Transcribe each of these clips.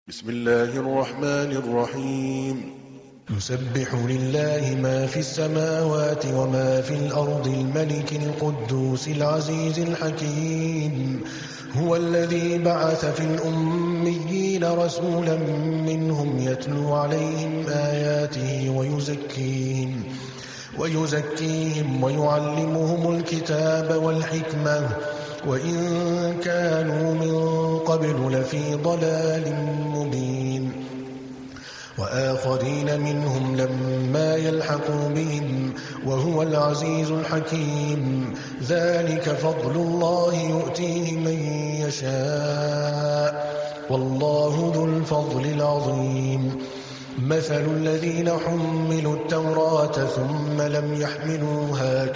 بسم الله الرحمن الرحيم يسبح لله ما في السماوات وما في الأرض الملك القدوس العزيز الحكيم هو الذي بعث في الأميين رسولا منهم يتلو عليهم آياته ويزكيهم ويعلمهم الكتاب والحكمة وإن كانوا من قبل لفي ضلال مبين وآخرين منهم لما يلحقوا بهم وهو العزيز الحكيم ذلك فضل الله يؤتيه من يشاء والله ذو الفضل العظيم مثل الذين حملوا التوراة ثم لم يحملوها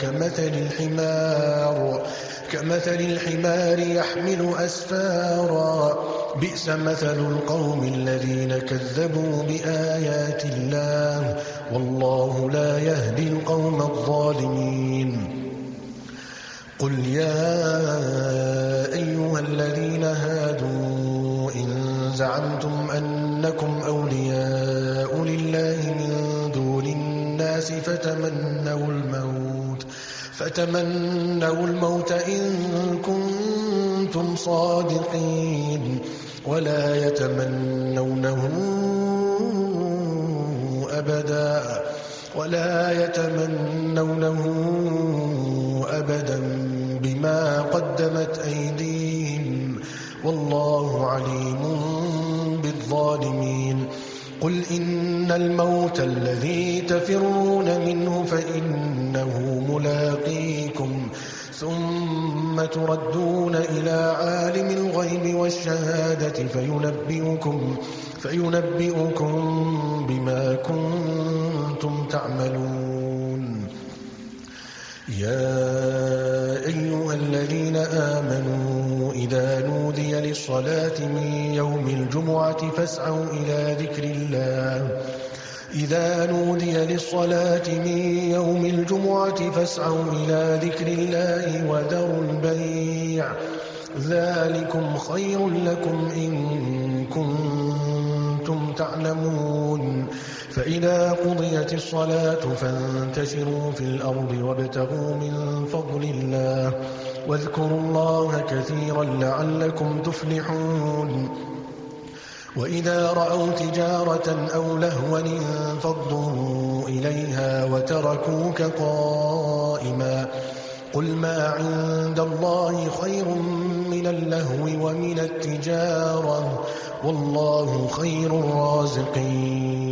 كمثل الحمار يحمل أسفارا بئس مثل القوم الذين كذبوا بآيات الله والله لا يهدي القوم الظالمين قل يا أيها الذين هادوا إن زعمتم أنكم أولياء لله من دون الناس فتمنوا الموت إن كنتم صادقين ولا يتمنونه أبدا بما قدمت أيديهم والله عليم بالظالمين قل إن الموت الذي تفرون منه فإنه ملاقيكم ثم تردون إلى عالم الغيب والشهادة فينبئكم بما كنتم تعملون يا أيها الذين آمنوا إذا نودي للصلاة من يوم الجمعة فاسعوا إلى ذكر الله وذروا البيع ذلكم خير لكم إن كنتم تعلمون فإذا قضيت الصلاة فانتشروا في الأرض وابتغوا من فضل الله واذكروا الله كثيرا لعلكم تفلحون وإذا رأوا تجارة أو لهوا انفضوا إليها وتركوك قائما قل ما عند الله خير من اللهو ومن التجارة والله خير الرازقين